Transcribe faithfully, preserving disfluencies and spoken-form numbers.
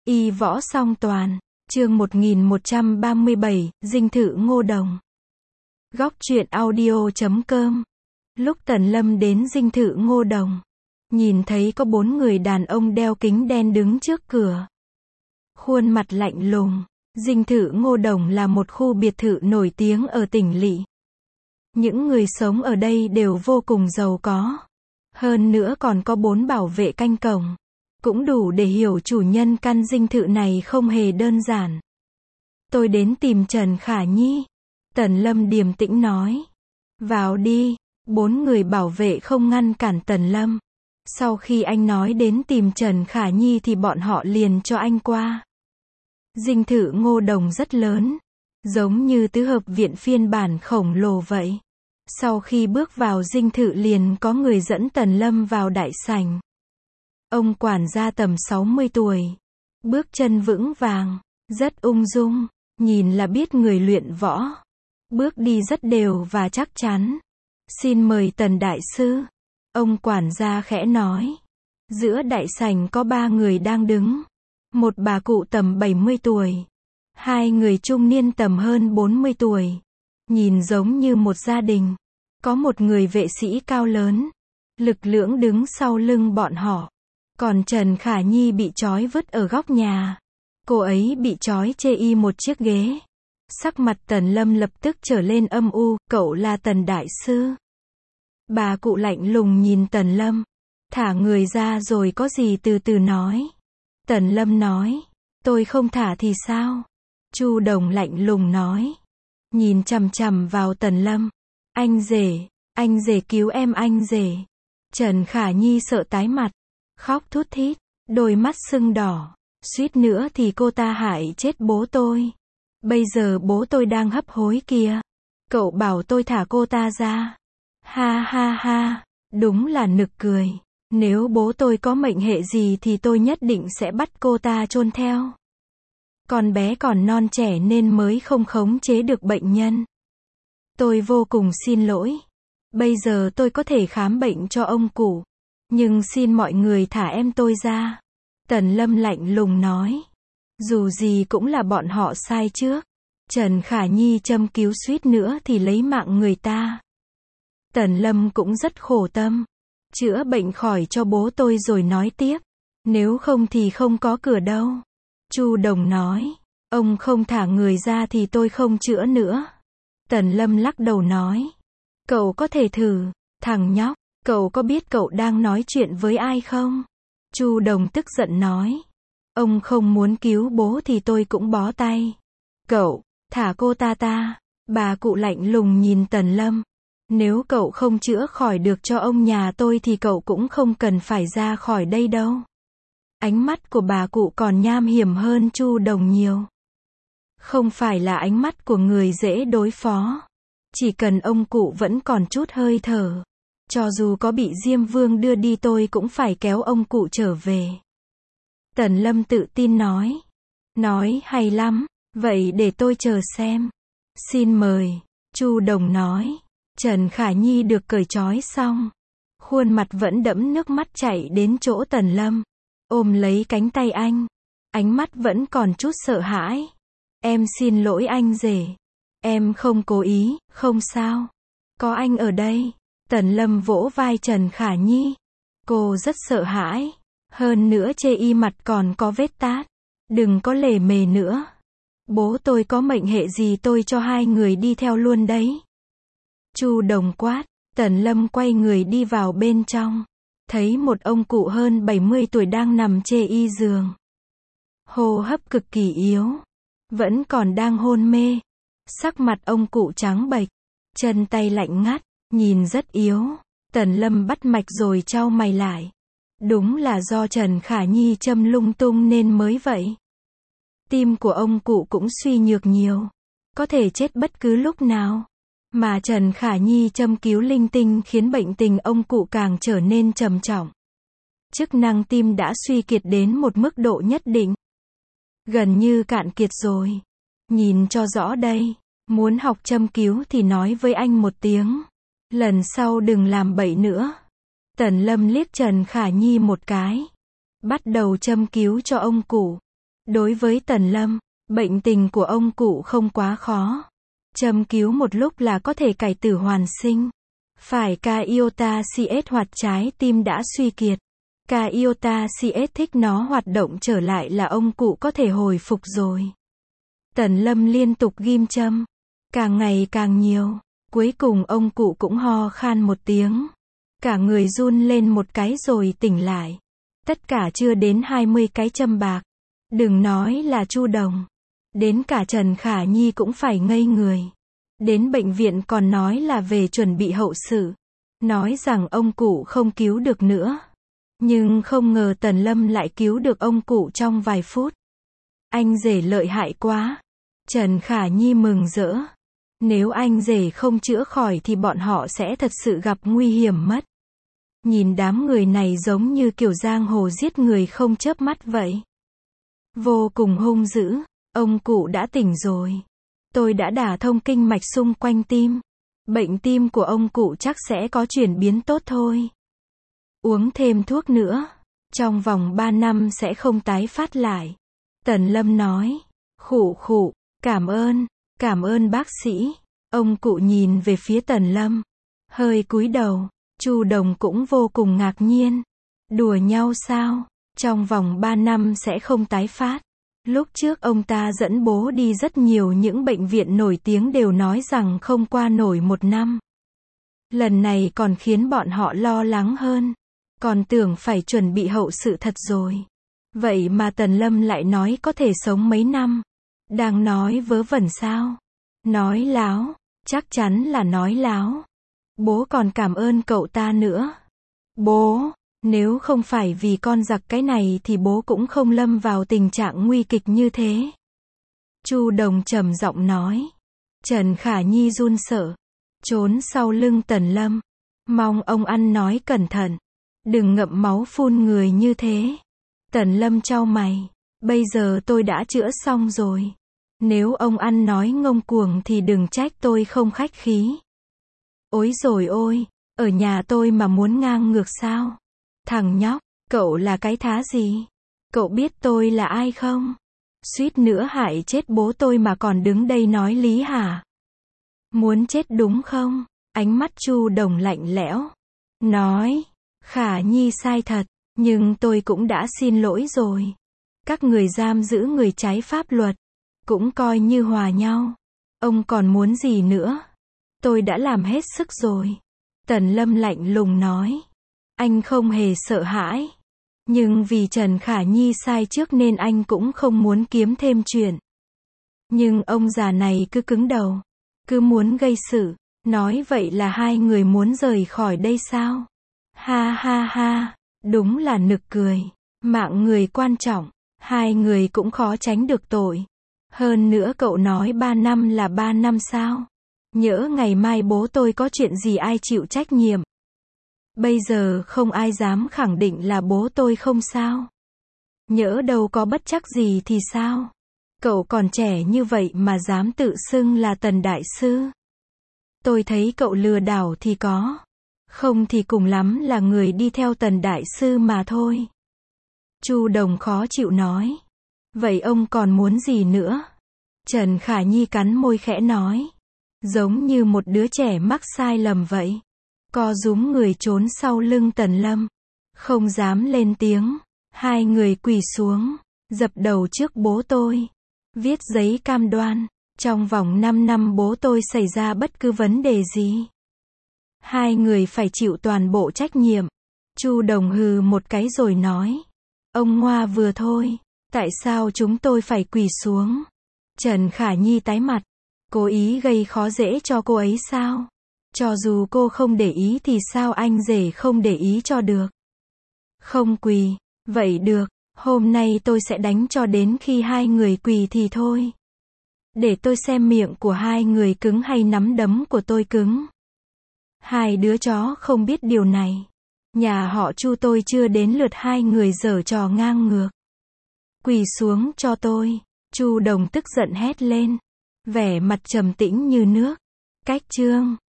Y võ song toàn, chương một nghìn một trăm ba mươi bảy, dinh thự Ngô Đồng. Góc truyện audio chấm com. Lúc Tần Lâm đến dinh thự Ngô Đồng, nhìn thấy có bốn người đàn ông đeo kính đen đứng trước cửa. Khuôn mặt lạnh lùng. Dinh thự Ngô Đồng là một khu biệt thự nổi tiếng ở tỉnh lỵ. Những người sống ở đây đều vô cùng giàu có. Hơn nữa còn có bốn bảo vệ canh cổng. Cũng đủ để hiểu chủ nhân căn dinh thự này không hề đơn giản. Tôi đến tìm Trần Khả Nhi. Tần Lâm điềm tĩnh nói. Vào đi. Bốn người bảo vệ không ngăn cản Tần Lâm. Sau khi anh nói đến tìm Trần Khả Nhi thì bọn họ liền cho anh qua. Dinh thự Ngô Đồng rất lớn. Giống như tứ hợp viện phiên bản khổng lồ vậy. Sau khi bước vào dinh thự liền có người dẫn Tần Lâm vào đại sảnh. Ông quản gia tầm sáu mươi tuổi. Bước chân vững vàng. Rất ung dung. Nhìn là biết người luyện võ. Bước đi rất đều và chắc chắn. Xin mời Tần đại sư. Ông quản gia khẽ nói. Giữa đại sảnh có ba người đang đứng. Một bà cụ tầm bảy mươi tuổi. Hai người trung niên tầm hơn bốn mươi tuổi. Nhìn giống như một gia đình. Có một người vệ sĩ cao lớn. Lực lưỡng đứng sau lưng bọn họ. Còn Trần Khả Nhi bị trói vứt ở góc nhà. Cô ấy bị trói chê y một chiếc ghế. Sắc mặt Tần Lâm lập tức trở lên âm u. Cậu là Tần đại sư. Bà cụ lạnh lùng nhìn Tần Lâm. Thả người ra rồi có gì từ từ nói. Tần Lâm nói. Tôi không thả thì sao? Chu Đồng lạnh lùng nói. Nhìn chằm chằm vào Tần Lâm. Anh rể, anh rể cứu em anh rể. Trần Khả Nhi sợ tái mặt. Khóc thút thít, đôi mắt sưng đỏ. Suýt nữa thì cô ta hại chết bố tôi. Bây giờ bố tôi đang hấp hối kìa. Cậu bảo tôi thả cô ta ra. Ha ha ha, đúng là nực cười. Nếu bố tôi có mệnh hệ gì thì tôi nhất định sẽ bắt cô ta chôn theo. Con bé còn non trẻ nên mới không khống chế được bệnh nhân. Tôi vô cùng xin lỗi. Bây giờ tôi có thể khám bệnh cho ông cụ. Nhưng xin mọi người thả em tôi ra. Tần Lâm lạnh lùng nói. Dù gì cũng là bọn họ sai trước. Trần Khả Nhi châm cứu suýt nữa thì lấy mạng người ta. Tần Lâm cũng rất khổ tâm. Chữa bệnh khỏi cho bố tôi rồi nói tiếp. Nếu không thì không có cửa đâu. Chu Đồng nói. Ông không thả người ra thì tôi không chữa nữa. Tần Lâm lắc đầu nói. Cậu có thể thử. Thằng nhóc, cậu có biết cậu đang nói chuyện với ai không? Chu Đồng tức giận nói. Ông không muốn cứu bố thì tôi cũng bó tay. Cậu, thả cô ta ta. Bà cụ lạnh lùng nhìn Tần Lâm. Nếu cậu không chữa khỏi được cho ông nhà tôi thì cậu cũng không cần phải ra khỏi đây đâu. Ánh mắt của bà cụ còn nham hiểm hơn Chu Đồng nhiều. Không phải là ánh mắt của người dễ đối phó. Chỉ cần ông cụ vẫn còn chút hơi thở. Cho dù có bị Diêm Vương đưa đi tôi cũng phải kéo ông cụ trở về. Tần Lâm tự tin nói. Nói hay lắm. Vậy để tôi chờ xem. Xin mời. Chu Đồng nói. Trần Khả Nhi được cởi trói xong. Khuôn mặt vẫn đẫm nước mắt chạy đến chỗ Tần Lâm. Ôm lấy cánh tay anh. Ánh mắt vẫn còn chút sợ hãi. Em xin lỗi anh rể. Em không cố ý, không sao. Có anh ở đây. Tần Lâm vỗ vai Trần Khả Nhi. Cô rất sợ hãi. Hơn nữa chê y mặt còn có vết tát. Đừng có lề mề nữa. Bố tôi có mệnh hệ gì tôi cho hai người đi theo luôn đấy. Chu Đồng quát. Tần Lâm quay người đi vào bên trong. Thấy một ông cụ hơn bảy mươi tuổi đang nằm chê y giường. Hô hấp cực kỳ yếu. Vẫn còn đang hôn mê. Sắc mặt ông cụ trắng bệch. Chân tay lạnh ngắt. Nhìn rất yếu. Tần Lâm bắt mạch rồi chau mày lại. Đúng là do Trần Khả Nhi châm lung tung nên mới vậy. Tim của ông cụ cũng suy nhược nhiều. Có thể chết bất cứ lúc nào. Mà Trần Khả Nhi châm cứu linh tinh khiến bệnh tình ông cụ càng trở nên trầm trọng. Chức năng tim đã suy kiệt đến một mức độ nhất định. Gần như cạn kiệt rồi. Nhìn cho rõ đây. Muốn học châm cứu thì nói với anh một tiếng. Lần sau đừng làm bậy nữa. Tần Lâm liếc Trần Khả Nhi một cái. Bắt đầu châm cứu cho ông cụ. Đối với Tần Lâm, bệnh tình của ông cụ không quá khó. Châm cứu một lúc là có thể cải tử hoàn sinh. Phải ca iota cs hoặc trái tim đã suy kiệt. Ca iota cs thích nó hoạt động trở lại là ông cụ có thể hồi phục rồi. Tần Lâm liên tục ghim châm. Càng ngày càng nhiều. Cuối cùng ông cụ cũng ho khan một tiếng. Cả người run lên một cái rồi tỉnh lại. Tất cả chưa đến hai mươi cái châm bạc. Đừng nói là Chu Đồng. Đến cả Trần Khả Nhi cũng phải ngây người. Đến bệnh viện còn nói là về chuẩn bị hậu sự. Nói rằng ông cụ không cứu được nữa. Nhưng không ngờ Tần Lâm lại cứu được ông cụ trong vài phút. Anh rể lợi hại quá. Trần Khả Nhi mừng rỡ. Nếu anh rể không chữa khỏi thì bọn họ sẽ thật sự gặp nguy hiểm mất. Nhìn đám người này giống như kiểu giang hồ giết người không chớp mắt vậy. Vô cùng hung dữ. Ông cụ đã tỉnh rồi. Tôi đã đả thông kinh mạch xung quanh tim. Bệnh tim của ông cụ chắc sẽ có chuyển biến tốt thôi. Uống thêm thuốc nữa. Trong vòng ba năm sẽ không tái phát lại. Tần Lâm nói. Khụ khụ, cảm ơn, cảm ơn bác sĩ. Ông cụ nhìn về phía Tần Lâm. Hơi cúi đầu. Chu Đồng cũng vô cùng ngạc nhiên. Đùa nhau sao? Trong vòng ba năm sẽ không tái phát. Lúc trước ông ta dẫn bố đi rất nhiều những bệnh viện nổi tiếng đều nói rằng không qua nổi một năm. Lần này còn khiến bọn họ lo lắng hơn. Còn tưởng phải chuẩn bị hậu sự thật rồi. Vậy mà Tần Lâm lại nói có thể sống mấy năm. Đang nói vớ vẩn sao? Nói láo. Chắc chắn là nói láo. Bố còn cảm ơn cậu ta nữa. Bố, nếu không phải vì con giặc cái này thì bố cũng không lâm vào tình trạng nguy kịch như thế. Chu Đồng trầm giọng nói. Trần Khả Nhi run sợ. Trốn sau lưng Tần Lâm. Mong ông ăn nói cẩn thận. Đừng ngậm máu phun người như thế. Tần Lâm chau mày. Bây giờ tôi đã chữa xong rồi. Nếu ông ăn nói ngông cuồng thì đừng trách tôi không khách khí. Ôi rồi ôi, ở nhà tôi mà muốn ngang ngược sao? Thằng nhóc, cậu là cái thá gì? Cậu biết tôi là ai không? Suýt nữa hại chết bố tôi mà còn đứng đây nói lý hả? Muốn chết đúng không? Ánh mắt Chu Đồng lạnh lẽo. Nói, Khả Nhi sai thật, nhưng tôi cũng đã xin lỗi rồi. Các người giam giữ người trái pháp luật, cũng coi như hòa nhau. Ông còn muốn gì nữa? Tôi đã làm hết sức rồi. Tần Lâm lạnh lùng nói. Anh không hề sợ hãi. Nhưng vì Trần Khả Nhi sai trước nên anh cũng không muốn kiếm thêm chuyện. Nhưng ông già này cứ cứng đầu. Cứ muốn gây sự. Nói vậy là hai người muốn rời khỏi đây sao? Ha ha ha. Đúng là nực cười. Mạng người quan trọng. Hai người cũng khó tránh được tội. Hơn nữa cậu nói ba năm là ba năm sao? Nhỡ ngày mai bố tôi có chuyện gì ai chịu trách nhiệm? Bây giờ không ai dám khẳng định là bố tôi không sao. Nhỡ đâu có bất trắc gì thì sao? Cậu còn trẻ như vậy mà dám tự xưng là Tần Đại Sư. Tôi thấy cậu lừa đảo thì có. Không thì cùng lắm là người đi theo Tần Đại Sư mà thôi. Chu Đồng khó chịu nói. Vậy ông còn muốn gì nữa? Trần Khả Nhi cắn môi khẽ nói. Giống như một đứa trẻ mắc sai lầm vậy. Co rúm người trốn sau lưng Tần Lâm. Không dám lên tiếng. Hai người quỳ xuống. Dập đầu trước bố tôi. Viết giấy cam đoan. Trong vòng năm năm bố tôi xảy ra bất cứ vấn đề gì. Hai người phải chịu toàn bộ trách nhiệm. Chu Đồng hừ một cái rồi nói. Ông ngoa vừa thôi. Tại sao chúng tôi phải quỳ xuống? Trần Khả Nhi tái mặt. Cố ý gây khó dễ cho cô ấy sao? Cho dù cô không để ý thì sao anh rể không để ý cho được? Không quỳ. Vậy được. Hôm nay tôi sẽ đánh cho đến khi hai người quỳ thì thôi. Để tôi xem miệng của hai người cứng hay nắm đấm của tôi cứng. Hai đứa chó không biết điều này. Nhà họ Chu tôi chưa đến lượt hai người giở trò ngang ngược. Quỳ xuống cho tôi. Chu Đồng tức giận hét lên. Vẻ mặt trầm tĩnh như nước. Cách chương